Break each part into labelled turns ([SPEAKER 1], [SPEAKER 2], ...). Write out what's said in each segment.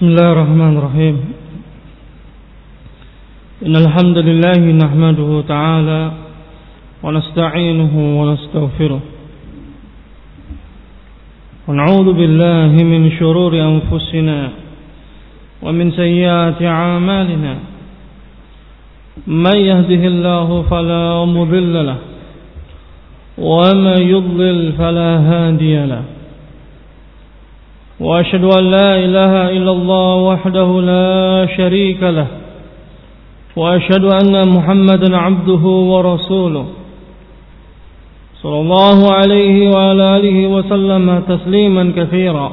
[SPEAKER 1] بسم الله الرحمن الرحيم إن الحمد لله نحمده تعالى ونستعينه ونستغفره ونعوذ بالله من شرور أنفسنا ومن سيئات أعمالنا من يهده الله فلا مضل له ومن يضلل فلا هادي له وأشهد أن لا إله إلا الله وحده لا شريك له وأشهد أن محمدا عبده ورسوله صلى الله عليه وعلى آله وسلم تسليما كثيرا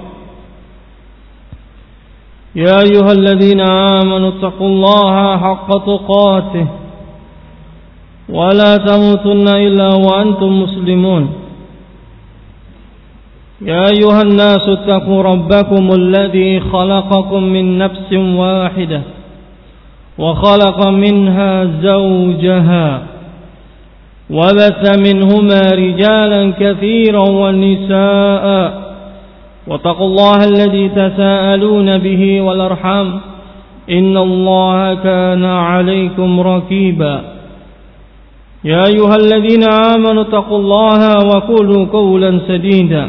[SPEAKER 1] يا أيها الذين آمنوا اتقوا الله حق تقاته ولا تموتن إلا وأنتم مسلمون يا أيها الناس اتقوا ربكم الذي خلقكم من نفس واحدة وخلق منها زوجها وبث منهما رجالا كثيرا والنساء واتقوا الله الذي تساءلون به والأرحام إن الله كان عليكم رقيبا يا أيها الذين آمنوا اتقوا الله وقولوا قولا سديدا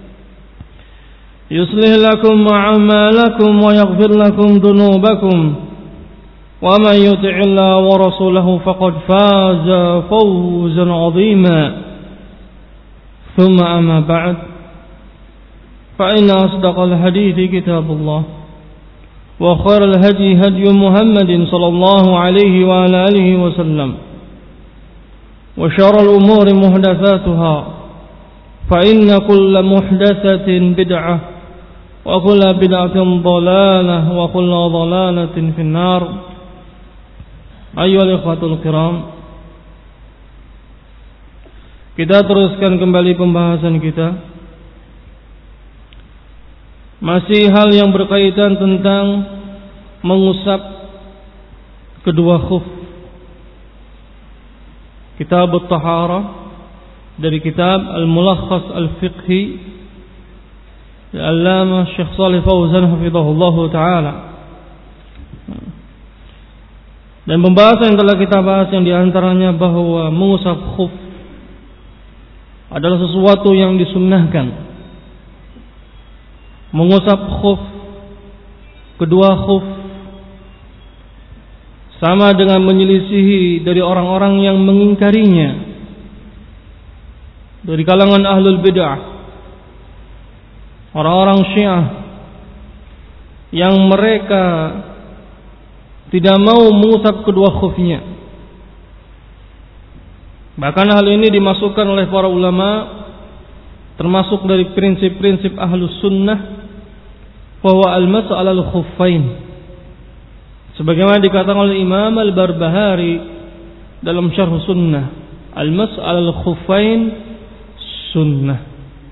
[SPEAKER 1] يصلح لكم أعمالكم ويغفر لكم ذنوبكم ومن يطع الله ورسوله فقد فاز فوزا عظيما ثم أما بعد فإن أصدق الحديث كتاب الله وخير الهدي هدي محمد صلى الله عليه وعلى آله وسلم وشر الأمور محدثاتها فإن كل محدثة بدعة وكل بدعة ضلالة وكل ضلالة في النار. Ayyuhal ikhwatul kiram, kita teruskan kembali pembahasan kita. Masih hal yang berkaitan tentang mengusap kedua khuf. Kitab At-Taharah dari kitab Al-Mulakhas Al-Fiqhi Al-Allamah Syekh Shalih Fauzan hafizahullah taala. Dan pembahasan yang telah kita bahas yang diantaranya bahwa mengusap khuf adalah sesuatu yang disunnahkan. Mengusap khuf, kedua khuf, sama dengan menyelisihi dari orang-orang yang mengingkarinya dari kalangan ahlul bid'ah, orang-orang Syiah yang mereka tidak mau mengusap kedua khufnya. Bahkan hal ini dimasukkan oleh para ulama termasuk dari prinsip-prinsip ahlus sunnah bahwa al-mas'u 'alal khuffain, sebagaimana dikatakan oleh Imam Al-Barbahari dalam Syarh Sunnah, al-mas'u 'alal khuffain sunnah.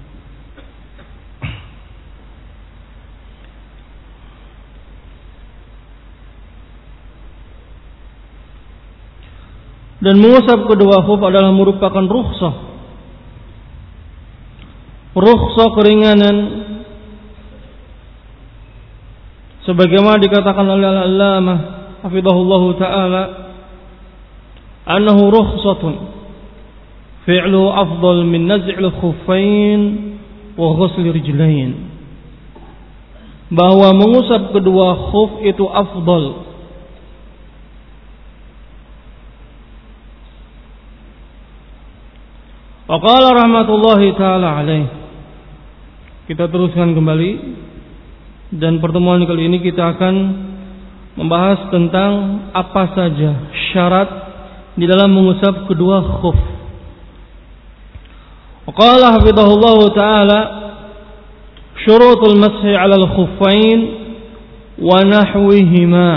[SPEAKER 1] Dan mengusap kedua khuf adalah merupakan rukhsah keringanan, sebagaimana dikatakan oleh Al-Allamah hafizahullahu taala, annahu rukhsatun fi'lu afdal min naz'il khuffain wa ghusl rijlain, bahwa mengusap kedua khuf itu afdal wa qala rahmatullahi ta'ala alaih. Kita teruskan kembali, dan pertemuan kali ini kita akan membahas tentang apa saja syarat di dalam mengusap kedua khuf. Wa qala hafizahullahu ta'ala syurutul mashi 'alal khuffain wa nahwihima.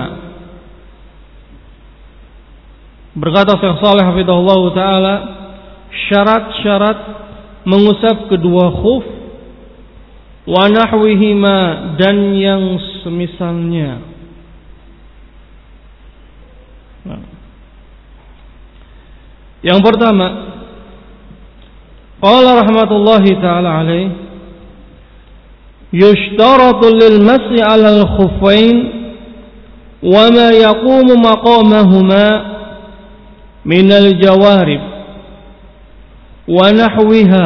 [SPEAKER 1] Berkata Syekh Shalih hafizahullahu ta'ala, syarat-syarat mengusap kedua khuf, wa nahwihima, dan yang semisalnya. Yang pertama, qala rahmatullahi ta'ala alaih, yushtaratu lil mas'i 'ala al-khuffain wa ma yaqumu maqamahuma min al-jawarib wa nahwiha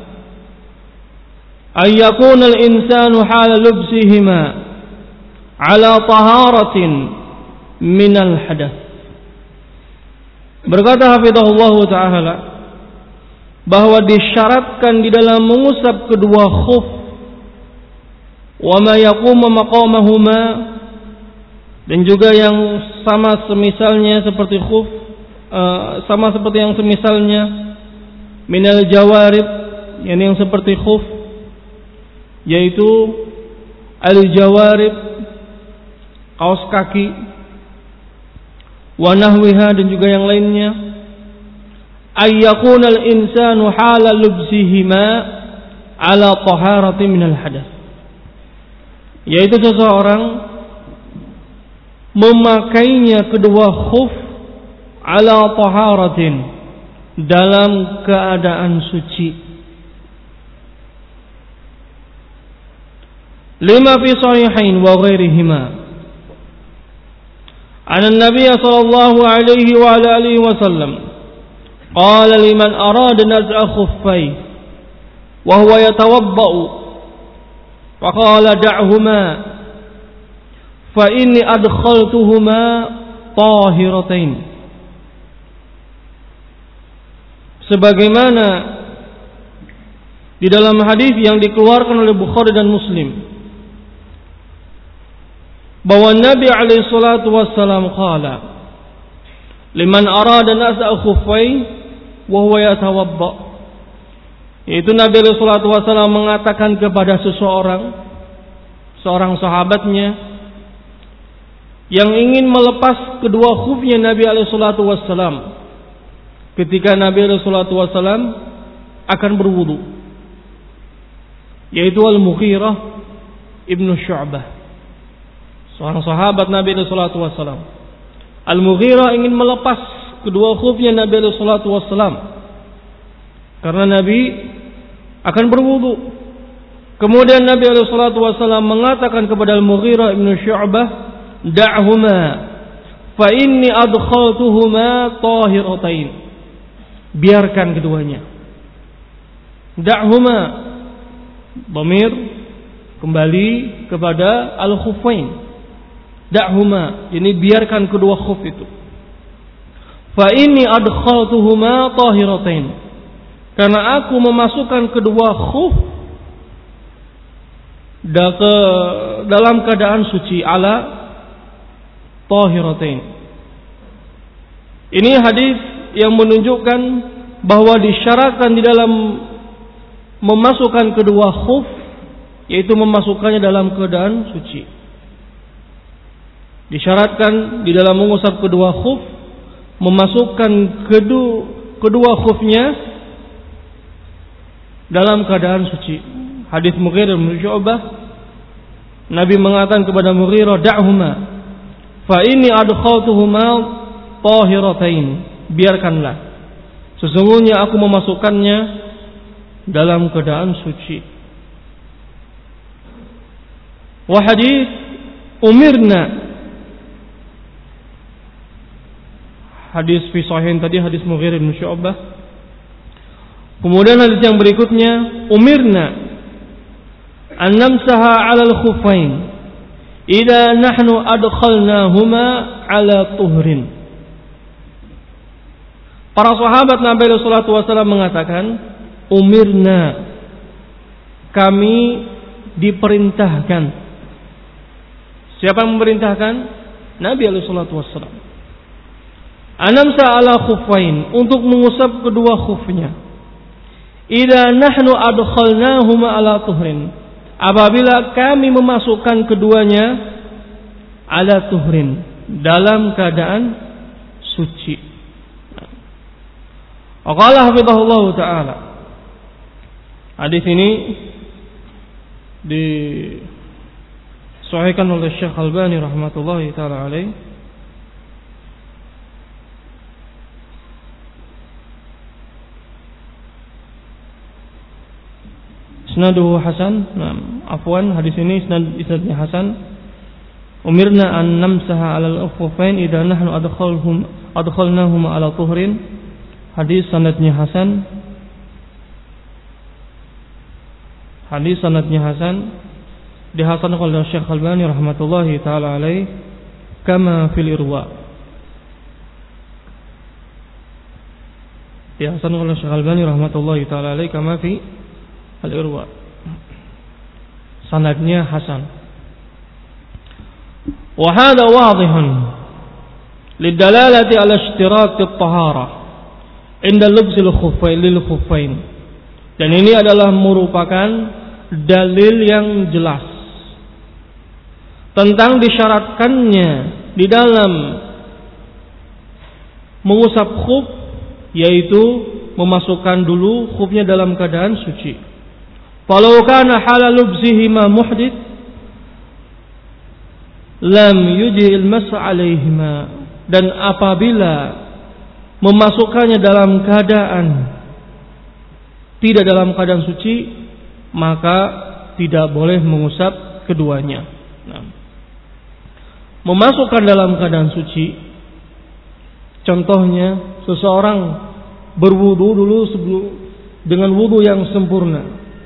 [SPEAKER 1] ay yakuna al-insanu hala lubsihima 'ala taharatin min al-hadath. Berkata hafizahullah ta'ala bahwa disyaratkan di dalam mengusap kedua khuf wa ma yaqumu maqamahuma, dan juga yang sama semisalnya seperti khuf, sama seperti yang semisalnya minal jawarib, yang seperti khuf, yaitu al jawarib, kaos kaki, wa nahwiha, dan juga yang lainnya, ayyakuna al-insanu hala lubsihima ala taharati minal hadath, yaitu seseorang memakainya kedua khuf ala taharatin, dalam keadaan suci. Lima fi sahihain wa ghairihima an an-nabiy sallallahu alaihi wa ala alihi wasallam qala liman arada naz'a khuffai wa huwa yatawaddau wa qala da'huma fa inni adkhaltuhuma tahiratain. Sebagaimana di dalam hadis yang dikeluarkan oleh Bukhari dan Muslim, bahwa Nabi alaihi salatu wassalam qala liman arada naz'a khuffai wa huwa yatawadda, yaitu Nabi alaihi salatu wassalam mengatakan kepada seorang sahabatnya yang ingin melepas kedua khufnya Nabi alaihi salatu wassalam ketika Nabi alaihi salatu wassalam akan berwudu, yaitu Al-Mughirah ibnu Syu'bah, seorang sahabat Nabi sallallahu alaihi wasallam. Al-Mughirah ingin melepas kedua khufnya Nabi sallallahu alaihi wasallam karena Nabi akan berwudu. Kemudian Nabi sallallahu alaihi wasallam mengatakan kepada Al-Mughirah ibnu Syu'bah, "Da'huma fa inni adkhaltuhuma tahiratain." Biarkan keduanya. Da'huma, dhamir kembali kepada al-khuffain. Da'huma, ini biarkan kedua khuf itu. Fa inni adkhaltuhuma tahiratain, karena aku memasukkan kedua khuf dalam keadaan suci, ala tahiratain. Ini hadis yang menunjukkan bahwa disyaratkan di dalam memasukkan kedua khuf, yaitu memasukkannya dalam keadaan suci. Disyaratkan di dalam mengusap kedua khuf, memasukkan kedua khufnya dalam keadaan suci. Hadis Mughirah bin Syu'bah, Nabi mengatakan kepada Mughirah, "Da'huma fa inni adkhaltuhuma tahiratain." Biarkanlah, sesungguhnya aku memasukkannya dalam keadaan suci. Wa hadis umirna, hadis fi sahihain tadi, hadis Mughirah bin Syu'bah. Kemudian hadis yang berikutnya, umirna an namsaha 'ala al-khuffain idza nahnu adkhalnahuma 'ala tuhrin. Para sahabat Nabi sallallahu alaihi wasallam mengatakan, umirna, kami diperintahkan. Siapa yang memerintahkan? Nabi sallallahu alaihi wasallam. Anamsa ala khuffain, untuk mengusap kedua khufnya. Idza nahnu adkhalnahuma ala tuhrin, apabila kami memasukkan keduanya ala tuhrin, dalam keadaan suci. Qala hafizahullah ta'ala, hadis ini disahihkan oleh Syekh Albani rahmatullahi ta'ala alaih. isnaduhu hasan. Afwan, hadis ini isnadnya hasan. Umirna an namsaha 'alal khuffain idza nahnu adkhalnahum 'ala tuhrin. Hadis sanadnya hasan. Hadis sanadnya hasan. Dihasankan oleh Syekh Albani rahmatullahi taala alaih kama fil irwa. Dihasankan oleh Syekh Albani rahmatullahi taala alaih kama fi al irwa. Sanadnya hasan. Wa hadha wadihun lidalalati ala ishtirat at-taharah inda lubsil khuffain lil khuffain. Dan ini adalah merupakan dalil yang jelas tentang disyaratkannya di dalam mengusap khuf, yaitu memasukkan dulu khufnya dalam keadaan suci. Falau kana halal lubsihima muhdits lam yujil mas alaihima. Dan apabila memasukkannya dalam keadaan tidak dalam keadaan suci, maka tidak boleh mengusap keduanya. Memasukkan dalam keadaan suci, contohnya seseorang berwudu dulu dengan wudu yang sempurna,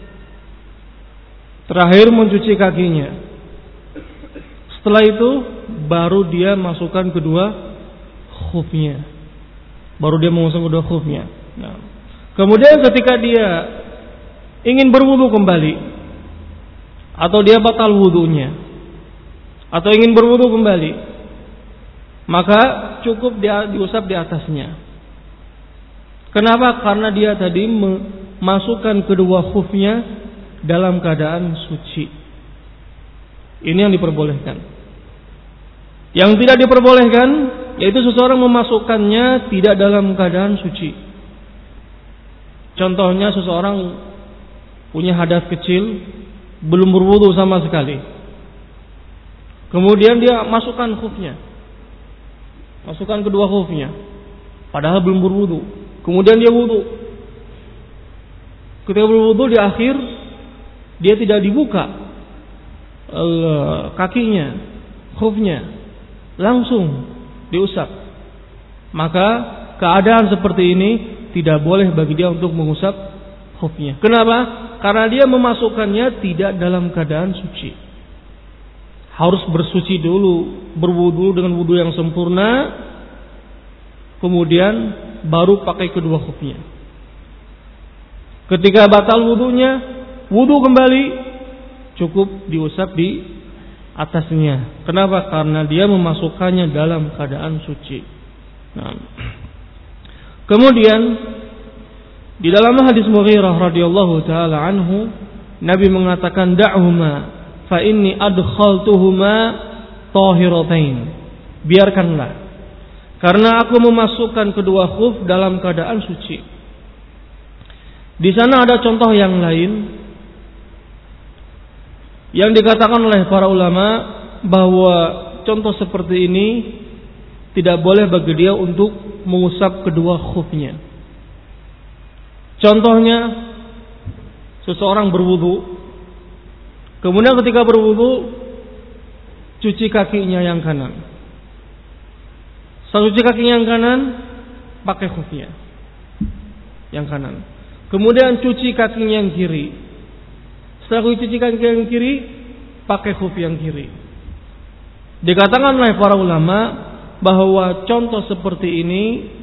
[SPEAKER 1] terakhir mencuci kakinya. Setelah itu baru dia masukkan kedua khufnya, baru dia mengusap kedua khufnya. Kemudian ketika dia ingin berwudu kembali, atau dia batal wudunya, atau ingin berwudu kembali, maka cukup dia diusap di atasnya. Kenapa? Karena dia tadi memasukkan kedua khufnya dalam keadaan suci. Ini yang diperbolehkan. Yang tidak diperbolehkan yaitu seseorang memasukkannya tidak dalam keadaan suci. Contohnya seseorang punya hadas kecil, belum berwudu sama sekali. Kemudian dia masukkan khufnya, masukkan kedua khufnya, padahal belum berwudu. Kemudian dia wudu. Ketika berwudu di akhir, dia tidak dibuka kakinya, khufnya, langsung diusap. Maka keadaan seperti ini tidak boleh bagi dia untuk mengusap khufnya. Kenapa? Karena dia memasukkannya tidak dalam keadaan suci. Harus bersuci dulu, berwudu dengan wudu yang sempurna, kemudian baru pakai kedua khufnya. Ketika batal wudunya, wudu kembali, cukup diusap di atasnya. Kenapa? Karena dia memasukkannya dalam keadaan suci. Kemudian di dalam hadis Mughirah radhiyallahu taala anhu, Nabi mengatakan da'huma fa inni adkhaltuhuma tahiratain. Biarkanlah, karena aku memasukkan kedua khuf dalam keadaan suci. Di sana ada contoh yang lain yang dikatakan oleh para ulama bahwa contoh seperti ini tidak boleh bagi dia untuk mengusap kedua khufnya. Contohnya, seseorang berwudu, kemudian ketika berwudu cuci kakinya yang kanan. Setelah cuci kakinya yang kanan, pakai khufnya yang kanan. Kemudian cuci kakinya yang kiri. Setelah cuci kaki yang kiri, pakai khuf yang kiri. Dikatakan oleh para ulama bahwa contoh seperti ini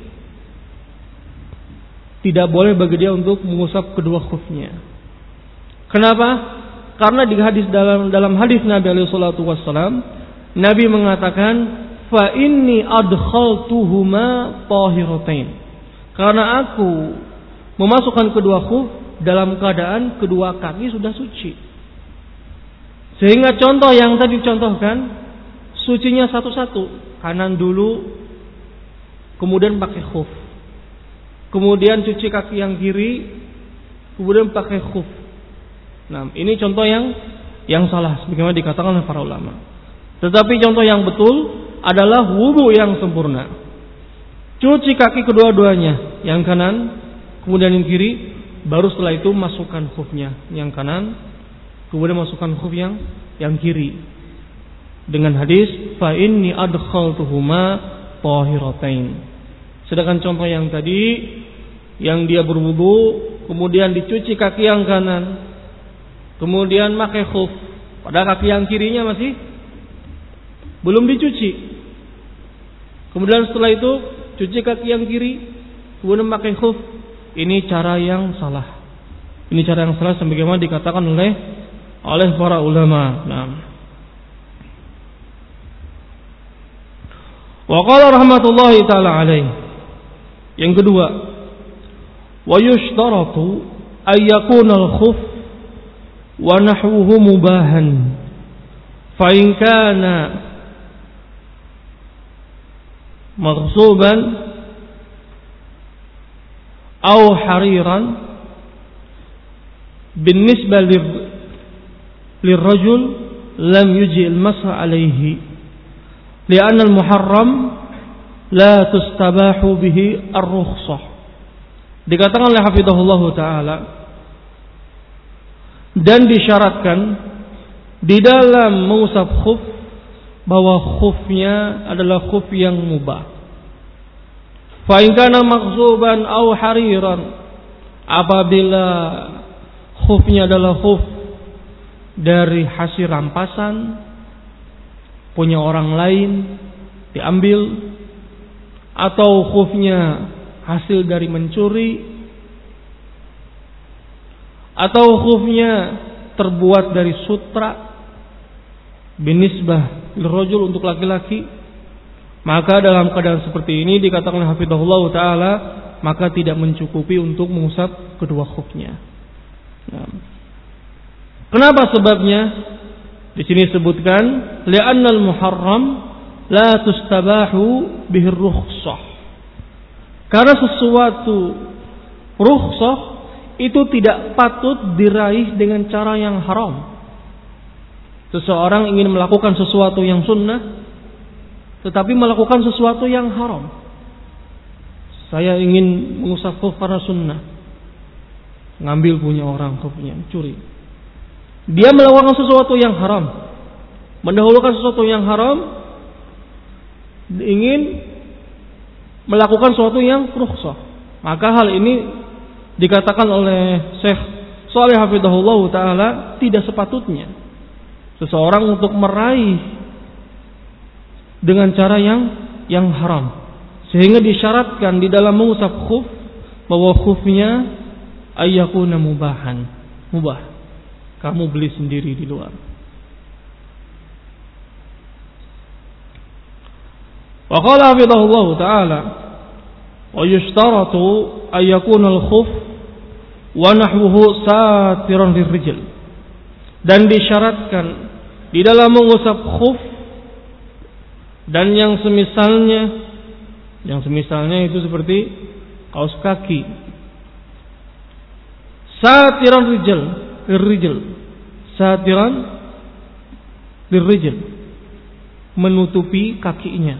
[SPEAKER 1] tidak boleh bagi dia untuk mengusap kedua khufnya. Kenapa? Karena di hadis dalam hadis Nabi alaihi salatu wassalam, Nabi mengatakan fa inni adkhaltuhuma tahiratain. Karena aku memasukkan kedua khuf dalam keadaan kedua kaki sudah suci. Sehingga contoh yang tadi dicontohkan sucinya satu-satu. Kanan dulu, kemudian pakai khuf. Kemudian cuci kaki yang kiri, kemudian pakai khuf. Nah, ini contoh yang salah, sebagaimana dikatakan oleh para ulama. Tetapi contoh yang betul adalah wudu yang sempurna. Cuci kaki kedua-duanya, yang kanan, kemudian yang kiri, baru setelah itu masukkan khufnya yang kanan, kemudian masukkan khuf yang kiri. Dengan hadis fa inni adkhaltuhuma tahiratain. Sedangkan contoh yang tadi, yang dia berwudu kemudian dicuci kaki yang kanan, kemudian pakai khuf, padahal kaki yang kirinya masih belum dicuci. Kemudian setelah itu cuci kaki yang kiri, kemudian pakai khuf. Ini cara yang salah. Ini cara yang salah sebagaimana dikatakan oleh para ulama. Nah. Wa qala rahmatullahi taala alaihi. Yang kedua, wa yushtaratu ay yakuna al-khuf wa nahwuhu mubahan. Fa in kana maghsuban aw hariran بالنسبة للرجل لم يجي المسح عليه لأن المحرم لا تستباح به الرخصة. Dikatakan oleh hafizahullah ta'ala, dan disyaratkan di dalam mengusap khuf bahwa khufnya adalah khuf yang mubah. Fa in kana maghzuban aw hariran, apabila khufnya adalah khuf dari hasil rampasan punya orang lain diambil, atau khufnya hasil dari mencuri, atau khufnya terbuat dari sutra binisbah lirajul untuk laki-laki, maka dalam keadaan seperti ini dikatakan hafizahullah taala, maka tidak mencukupi untuk mengusap kedua khufnya. Nah, kenapa sebabnya? Di sini sebutkan li'annal muharram la tustabahu bihi rukhsah. Karena sesuatu rukhsah itu tidak patut diraih dengan cara yang haram. Seseorang ingin melakukan sesuatu yang sunnah tetapi melakukan sesuatu yang haram. Saya ingin mengusap khuf karena sunnah, ngambil punya orang khufnya, curi. Dia melakukan sesuatu yang haram, mendahulukan sesuatu yang haram, ingin melakukan sesuatu yang rukhsah. Maka hal ini dikatakan oleh Syekh Shalih hafizahullah taala tidak sepatutnya seseorang untuk meraih dengan cara yang haram, sehingga disyaratkan di dalam mengusap khuf bahwa khufnya ayyakuna mubahan, mubah. Kamu beli sendiri di luar. Wa qala hafizahullah taala wa yushtaratu ay yakuna al-khuf wa nahwuhu satiran lirrijal. Dan disyaratkan di dalam mengusap khuf dan yang semisalnya itu seperti kaos kaki, satiran lirrijal, satiran lirrijal, menutupi kakinya.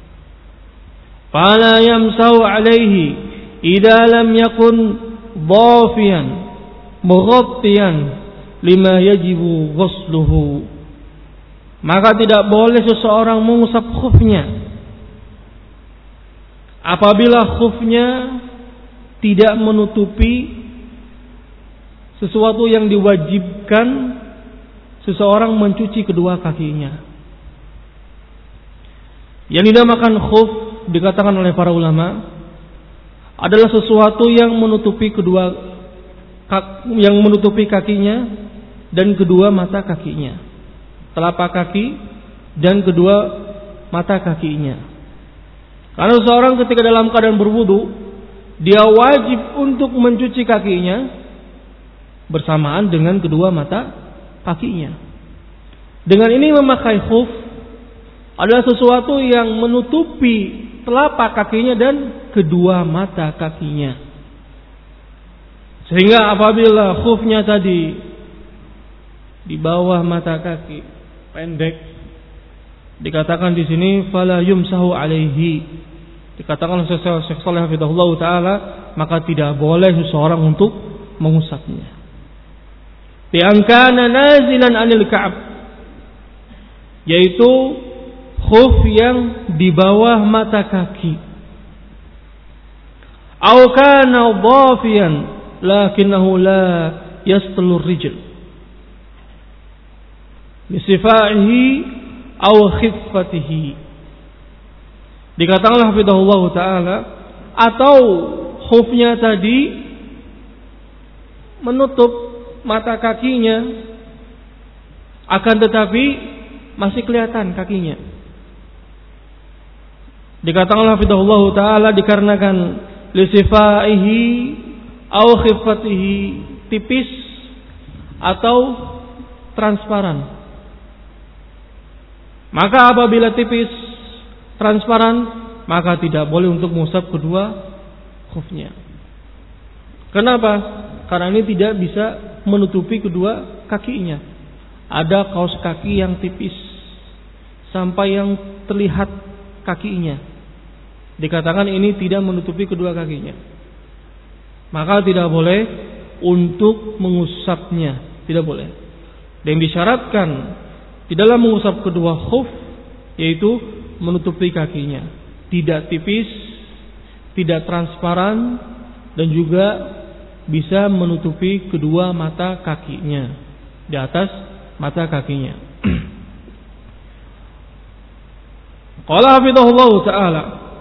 [SPEAKER 1] Fala yamsahu alaihi idza lam yakun dhafiyan mughattiyan lima yajibu ghusluhu. Maka tidak boleh seseorang mengusap khufnya apabila khufnya tidak menutupi sesuatu yang diwajibkan seseorang mencuci kedua kakinya. Yang dinamakan khuf dikatakan oleh para ulama adalah sesuatu yang menutupi kakinya dan kedua mata kakinya, telapak kaki dan kedua mata kakinya. Karena seseorang ketika dalam keadaan berwudu, dia wajib untuk mencuci kakinya bersamaan dengan kedua mata kakinya. Dengan ini memakai khuf adalah sesuatu yang menutupi telapak kakinya dan kedua mata kakinya. Sehingga apabila khufnya tadi di bawah mata kaki pendek, dikatakan di sini fala yumsahu alaihi. Dikatakan oleh Syekh Shalih hafizahullah taala, maka tidak boleh seseorang untuk mengusapnya. Bi angkana nazilan 'anil ka'ab, yaitu khuf yang di bawah mata kaki. Aw kana dhafiyan lakinnahu la yastalur rijl bisifaihi aw khiffatihi. Dikatakan hafizahullah taala, atau khufnya tadi menutup mata kakinya, akan tetapi masih kelihatan kakinya. Dikatakan hafizahullah taala dikarenakan lisifaihi aw khiffatihi, tipis atau transparan. Maka apabila tipis, transparan, maka tidak boleh untuk mengusap kedua khufnya. Kenapa? Karena ini tidak bisa menutupi kedua kakinya. Ada kaos kaki yang tipis sampai yang terlihat kakinya. Dikatakan ini tidak menutupi kedua kakinya. Maka tidak boleh untuk mengusapnya. Tidak boleh. Dan disyaratkan di dalam mengusap kedua khuf, yaitu menutupi kakinya, tidak tipis, tidak transparan, dan juga bisa menutupi kedua mata kakinya, di atas mata kakinya. Qala hafizahullah ta'ala,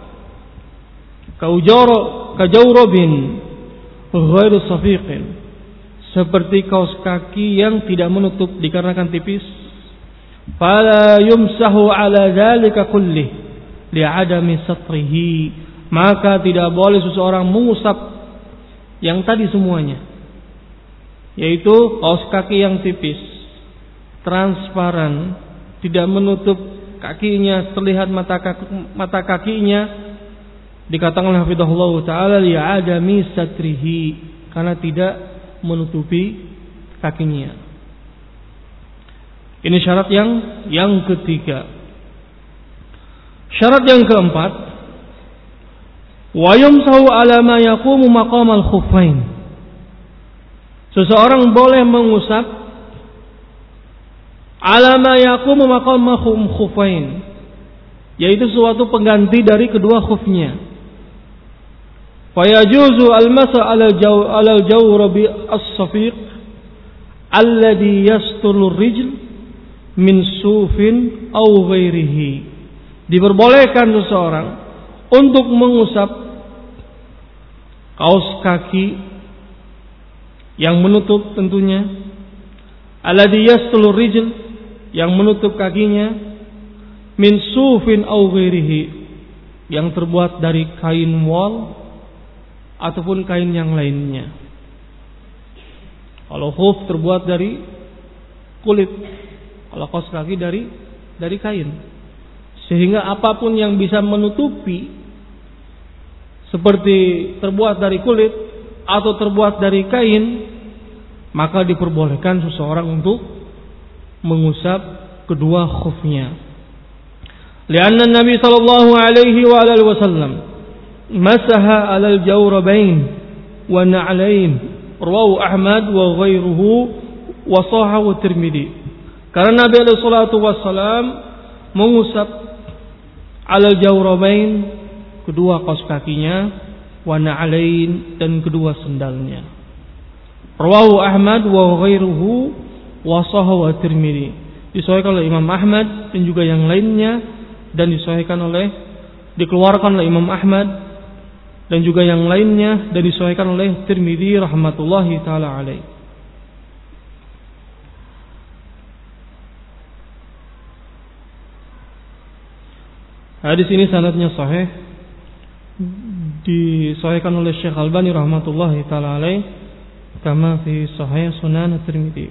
[SPEAKER 1] kajawrabin ghairu safiqin, seperti kaos kaki yang tidak menutup dikarenakan tipis. Fala yumsahu ala dzalika kullih li'adami satrihi, maka tidak boleh seseorang mengusap yang tadi semuanya, yaitu kaos kaki yang tipis, transparan, tidak menutup kakinya, terlihat mata kakinya. Dikatakan hafizahullah taala li'adami satrihi, karena tidak menutupi kakinya. Ini syarat yang ketiga. Syarat yang keempat, wa yumsahu ala ma yaqumu maqamal khuffain. Seseorang boleh mengusap ala ma yaqumu maqamal khuffain, yaitu suatu pengganti dari kedua khufnya. Fa yajuzu al-masa ala al-jawrabi as-safiq alladhi yasturu rijl min sufin au ghairihi. Diperbolehkan seseorang untuk mengusap kaos kaki yang menutup, tentunya alladhi yasturu rijl, yang menutup kakinya, min sufin au ghairihi, yang terbuat dari kain wol ataupun kain yang lainnya. Kalau khuf terbuat dari kulit, kalau kaos kaki dari kain, sehingga apapun yang bisa menutupi, seperti terbuat dari kulit atau terbuat dari kain, maka diperbolehkan seseorang untuk mengusap kedua khufnya. Lianna Nabi sallallahu alaihi wa alihi wasallam masaha 'alal jawrabain wa na'lain, rawahu Ahmad wa ghairuhu wa sahahu Tirmidzi. Karena Nabi alaihi salatu wassalam mengusap 'alal jawrabain, kedua kaos kakinya, wa na'lain, dan kedua sendalnya. Rawahu Ahmad wa ghairuhu wa sahahu Tirmidzi. Disahihkan oleh Imam Ahmad dan juga yang lainnya, dan dikeluarkan oleh Imam Ahmad dan juga yang lainnya, dan disahihkan oleh Tirmidzi rahmatullahi taala alaihi. Hadis ini sanadnya sahih, disahihkan oleh Syekh Albani rahmatullahi taala alaihi, kama fi Sahih Sunan Tirmidzi.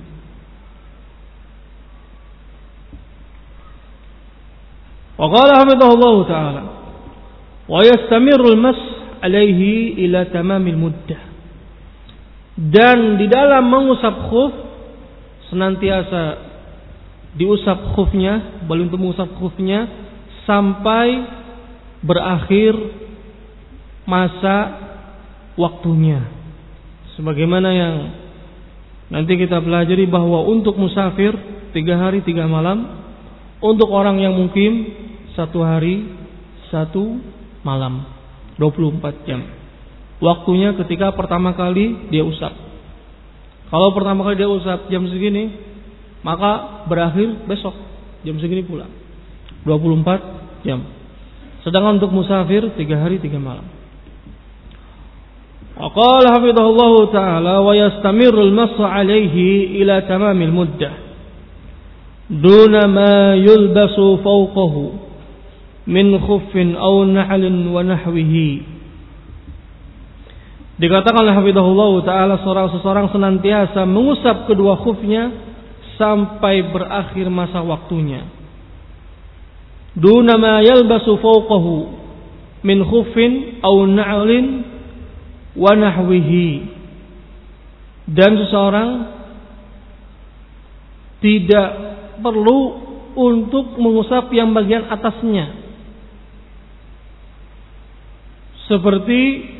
[SPEAKER 1] Wa qala hafizahullah taala, wa yastamirru al-mas alaihi ila tamamil muddah. Dan di dalam mengusap khuf, senantiasa diusap khufnya, boleh untuk mengusap khufnya sampai berakhir masa waktunya, Sebagaimana yang nanti kita pelajari bahwa untuk musafir 3 hari 3 malam, untuk orang yang mukim 1 hari 1 malam, 24 jam. Waktunya ketika pertama kali dia usap. Kalau pertama kali dia usap jam segini, maka berakhir besok jam segini pula, 24 jam. Sedangkan untuk musafir 3 hari 3 malam. Qala hafizahullahu ta'ala wa yastamirru al-mashu alayhi ila tamamil muddah duna ma yulbasu fawqahu min khuffin aw na'lin wa nahwihi. Dikatakan oleh hafizahullahu ta'ala seseorang senantiasa mengusap kedua khufnya sampai berakhir masa waktunya. Duna ma yalbasu fawqahu min khuffin aw na'lin wa nahwihi. Dan seseorang tidak perlu untuk mengusap yang bagian atasnya, seperti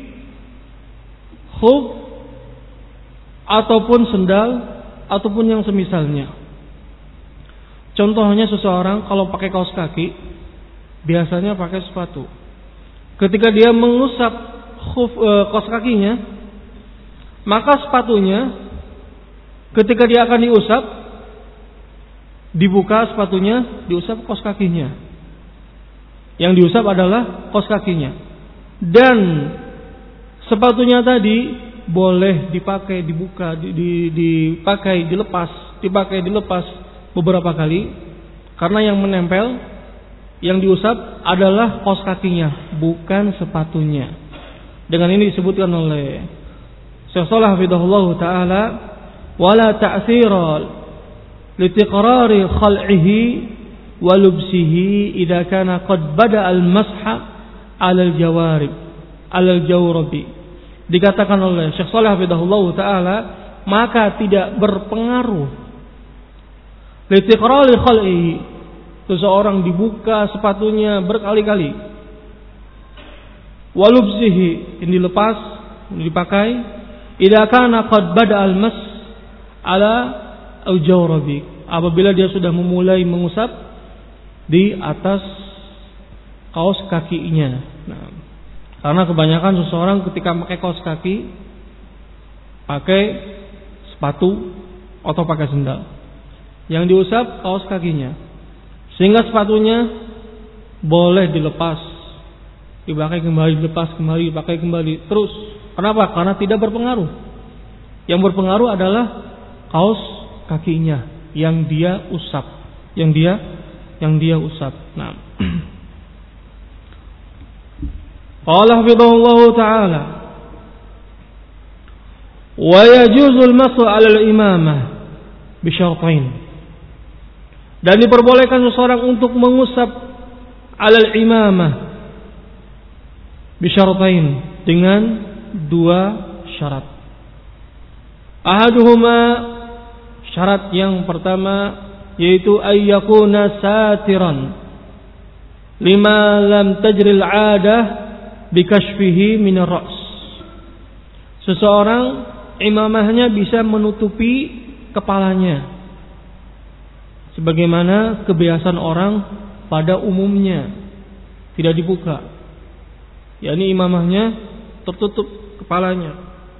[SPEAKER 1] khuf ataupun sendal ataupun yang semisalnya. Contohnya seseorang kalau pakai kaos kaki biasanya pakai sepatu. Ketika dia mengusap kaos kakinya, maka sepatunya ketika dia akan diusap, dibuka sepatunya, diusap kaos kakinya. Yang diusap adalah kaos kakinya. Dan sepatunya tadi boleh dipakai, dibuka, dipakai, dilepas beberapa kali, karena yang menempel, yang diusap adalah kaos kakinya, bukan sepatunya. Dengan ini disebutkan oleh Syekh Shalih hafizahullah taala, wala ta'thira litiqrari khal'ihi wa lubsihi idza kana qad bada al-masha 'ala al-jawarib 'ala al-jawrabi. Dikatakan oleh Syekh Shalih hafizahullah taala, maka tidak berpengaruh litiqrari khal'ihi, seseorang dibuka sepatunya berkali-kali, walubsihi, ini dilepas, ini dipakai, idza kana qad bada al-mas ala al-jawrabi, apabila dia sudah memulai mengusap di atas kaos kakinya. Nah, karena kebanyakan seseorang ketika pakai kaos kaki pakai sepatu atau pakai sendal, yang diusap kaos kakinya, sehingga sepatunya boleh dilepas, dipakai kembali, dilepas kembali, dipakai kembali terus. Kenapa? Karena tidak berpengaruh. Yang berpengaruh adalah kaos kakinya yang dia usap, yang dia usap. Nah, qala hafizahullahu ta'ala, wa yajuzul mashu 'ala al-imamah bi syartain. Dan diperbolehkan seseorang untuk mengusap 'ala al-imamah bisyaratain, dengan 2 syarat. Ahaduhuma, syarat yang pertama, yaitu ayyakuna satiran lima lam tajril 'adah bikashfihi min ar-ra's. Seseorang imamahnya bisa menutupi kepalanya sebagaimana kebiasaan orang pada umumnya, tidak dibuka. yakni imamahnya tertutup kepalanya.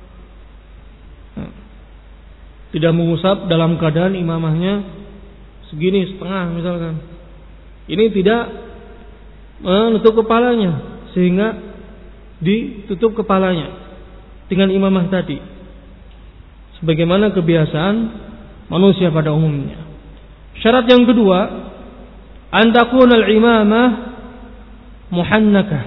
[SPEAKER 1] Tidak mengusap dalam keadaan imamahnya segini setengah misalkan. Ini tidak menutup kepalanya sehingga ditutup kepalanya dengan imamah tadi, sebagaimana kebiasaan manusia pada umumnya. Syarat yang kedua, an takuna al-imamah muhannakah,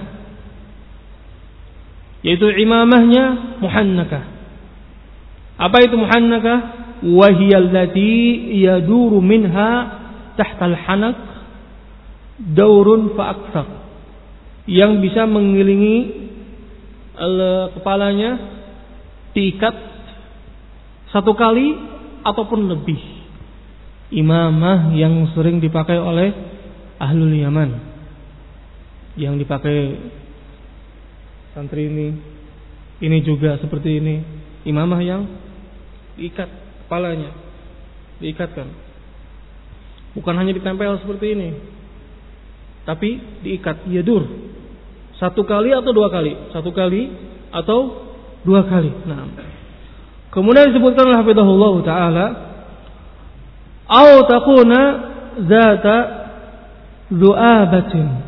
[SPEAKER 1] yaitu imamahnya muhannakah. Apa itu muhannakah? Wa hiya allati yaduru minha tahta al-hanak daurun fa aktsar, yang bisa mengelilingi kepalanya diikat satu kali ataupun lebih. Imamah yang sering dipakai oleh ahlul Yaman, yang dipakai santri ini juga seperti ini, Imamah yang diikat kepalanya, diikatkan. Bukan hanya ditempel seperti ini, tapi diikat, yadur. 1 kali atau 2 kali? 1 kali atau 2 kali. Nah. Kemudian disebutkan oleh hafizahullah taala, au takuna zata du'abatin,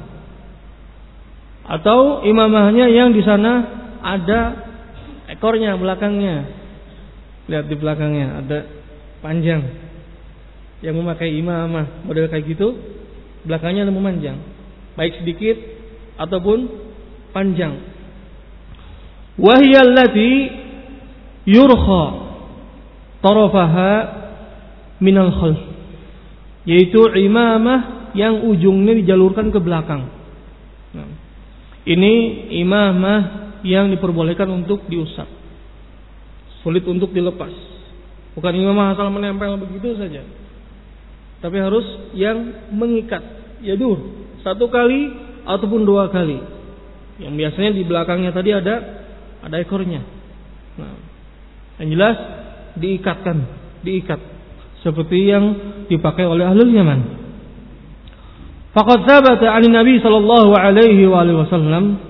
[SPEAKER 1] atau imamahnya yang di sana ada ekornya belakangnya. Lihat di belakangnya ada panjang. Yang memakai imamah model kayak gitu, belakangnya ada memanjang, baik sedikit ataupun panjang. Wahiyya allati yurkha tarafaha minal khalf, yaitu imamah yang ujungnya dijalurkan ke belakang. Nah, ini imamah yang diperbolehkan untuk diusap, sulit untuk dilepas. Bukan imamah asal menempel begitu saja, tapi harus yang mengikat, yadur, 1 kali ataupun 2 kali. Yang biasanya di belakangnya tadi ada ekornya. Nah, yang jelas diikat seperti yang dipakai oleh ahlul Yaman. Faqad thabata 'an Nabi sallallahu alaihi wasallam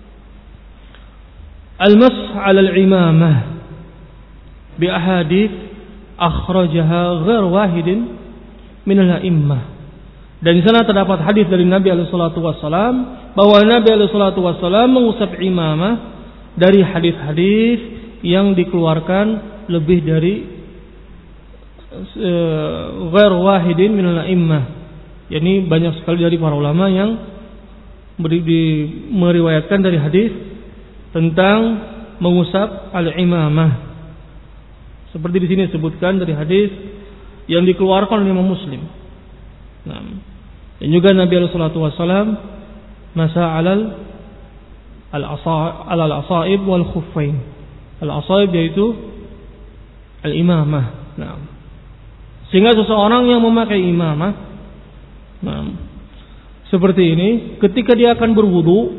[SPEAKER 1] al-mash 'ala al-imamah bi ahadits akhrajaha ghair wahidin min al-a'immah. Dan di sana terdapat hadis dari Nabi alaihi salatu wasallam bahwa Nabi alaihi salatu wasallam mengusap imamah dari hadis-hadis yang dikeluarkan lebih dari ghair wahidin min al-a'immah. Yani banyak sekali dari para ulama yang meriwayatkan dari hadis tentang mengusap al-imamah. Seperti di sini disebutkan dari hadis yang dikeluarkan oleh Imam Muslim. Nah, dan juga Nabi sallallahu alaihi wasallam masa al-asaib wal khuffain. Al-asaib yaitu al-imamah. Nah, sehingga seseorang yang memakai imamah, nah, seperti ini, ketika dia akan berwudu,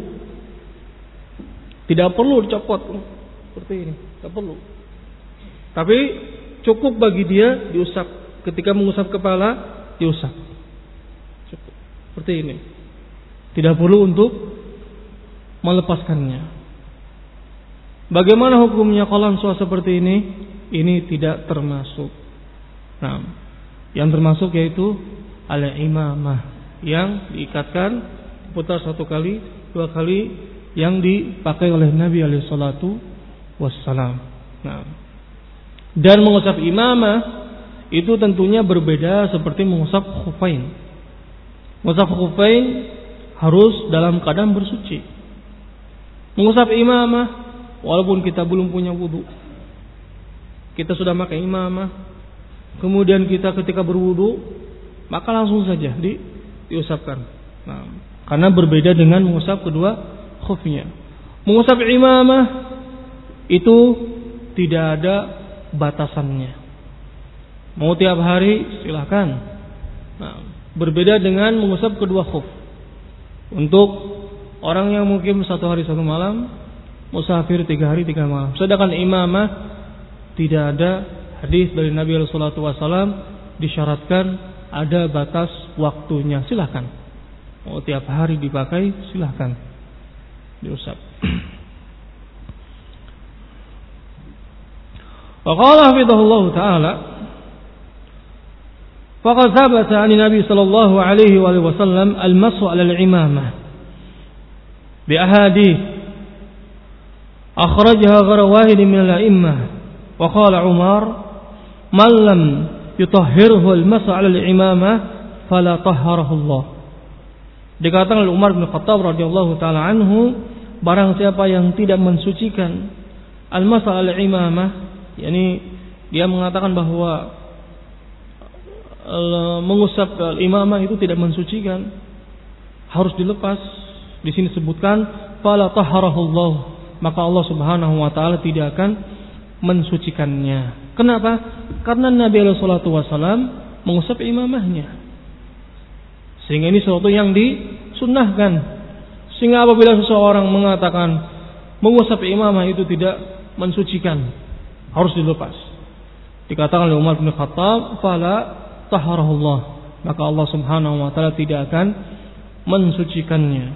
[SPEAKER 1] tidak perlu dicopot seperti ini, tidak perlu. Tapi cukup bagi dia diusap. Ketika mengusap kepala, diusap. Cukup. Seperti ini. Tidak perlu untuk melepaskannya. Bagaimana hukumnya kalau soal seperti ini? Ini tidak termasuk. Nah, yang termasuk yaitu al-imamah yang diikatkan, putar 1 kali, 2 kali, yang dipakai oleh Nabi alaihi salatu wassalam. Nah, dan mengusap imamah itu tentunya berbeda seperti mengusap khuffain. Mengusap khuffain harus dalam keadaan bersuci. Mengusap imamah walaupun kita belum punya wudu, kita sudah pakai imamah, kemudian kita ketika berwudu, maka langsung saja diusapkan. Nah, karena berbeda dengan mengusap kedua khufnya. Mengusap imamah itu tidak ada batasannya. Mau tiap hari silahkan. Nah, berbeda dengan mengusap kedua khuf. Untuk orang yang mungkin 1 hari 1 malam, musafir 3 hari 3 malam. Sedangkan imamah tidak ada hadis dari Nabi sallallahu alaihi wasallam disyaratkan ada batas waktunya. Silahkan. Mau tiap hari dipakai silahkan diusap. Wa qala hafizahullah taala faqad thabata 'an Nabi sallallahu alaihi wasallam al-mashu 'ala al-imamah bi ahadits akhrajaha ghayru wahid min al-a'immah. Wa qala Umar man lam yutahhirhu al-mashu 'ala al-imamah fala tahharahu Allah. Dikatakan oleh Umar bin Khattab radhiyallahu taala anhu, barang siapa yang tidak mensucikan al-mashu 'ala al-imamah, yakni dia mengatakan bahwa mengusap imamah itu tidak mensucikan, harus dilepas. Di sini sebutkan fala tahharahullah, maka Allah Subhanahu wa taala tidak akan mensucikannya. Kenapa? Karena Nabi sallallahu alaihi wasallam mengusap imamahnya. Sehingga ini sesuatu yang disunnahkan. Sehingga apabila seseorang mengatakan mengusap imamah itu tidak mensucikan, harus dilepas. Dikatakan oleh Umar bin Khattab, "Fala taharahullah." Maka Allah Subhanahu wa taala tidak akan mensucikannya.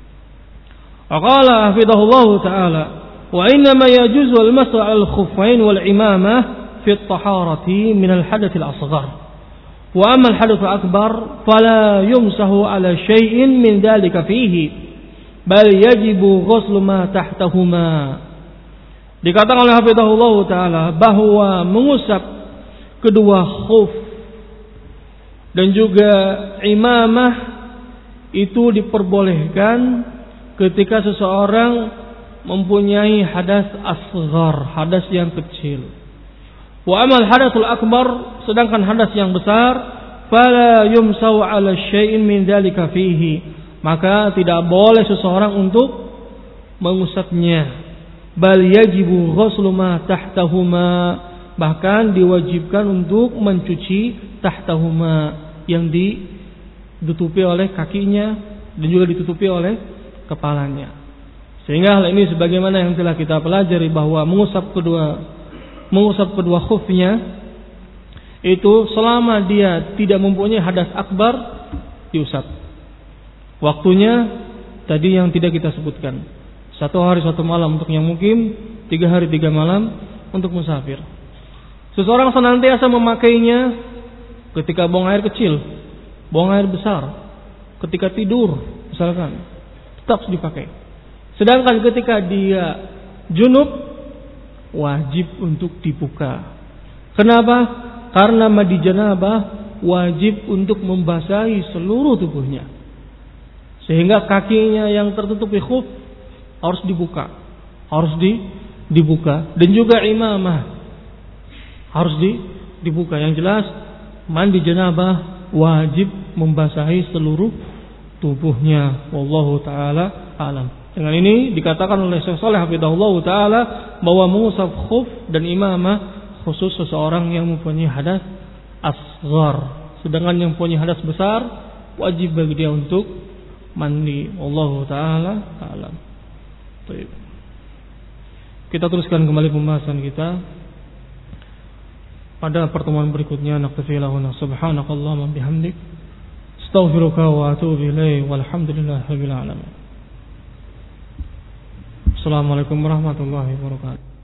[SPEAKER 1] Qala hafizahullah taala, "Wa inna ma yajuzu al-mas'u 'ala al-khuffain wal 'imamah fi at-taharati min al-hadath al-asghar. Wa amma al-hadath al-akbar fala yumsahu 'ala shay'in min dhalika fihi, bal yajibu ghuslu ma tahtahuma." Dikatakan oleh hafizahullah taala bahwa mengusap kedua khuf dan juga imamah itu diperbolehkan ketika seseorang mempunyai hadas asghar, hadas yang kecil. Wa amal hadatsul akbar, sedangkan hadas yang besar, fala yumsau ala syai'in min dzalika fihi, maka tidak boleh seseorang untuk mengusapnya. Bal yajibu ghuslu ma tahtahuma, bahkan diwajibkan untuk mencuci tahtahuma, yang ditutupi oleh kakinya dan juga ditutupi oleh kepalanya. Sehingga hal ini sebagaimana yang telah kita pelajari bahwa mengusap kedua khufnya itu selama dia tidak mempunyai hadas akbar diusap. Waktunya tadi yang tidak kita sebutkan. 1 hari 1 malam untuk yang mukim, 3 hari 3 malam untuk musafir. Seseorang senantiasa memakainya ketika buang air kecil, buang air besar, ketika tidur misalkan, tetap dipakai. Sedangkan ketika dia junub, wajib untuk dibuka. Kenapa? Karena mandi janabah wajib untuk membasahi seluruh tubuhnya, sehingga kakinya yang tertutupi khuf harus dibuka, dibuka, dan juga imamah harus dibuka. Yang jelas mandi janabah wajib membasahi seluruh tubuhnya. Wallahu taala alam. Dengan ini dikatakan oleh Syekh Shalih hafizahullah taala bahwa mengusap khuf dan imamah khusus seseorang yang mempunyai hadas asghar, sedangkan yang mempunyai hadas besar wajib bagi dia untuk mandi. Wallahu taala alam. Baik. Kita teruskan kembali pembahasan kita pada pertemuan berikutnya. Naktafi lahuna subhanakallahumma bihamdik astaghfiruka wa atubu ilaik walhamdulillahirabbil alamin. Assalamualaikum warahmatullahi wabarakatuh.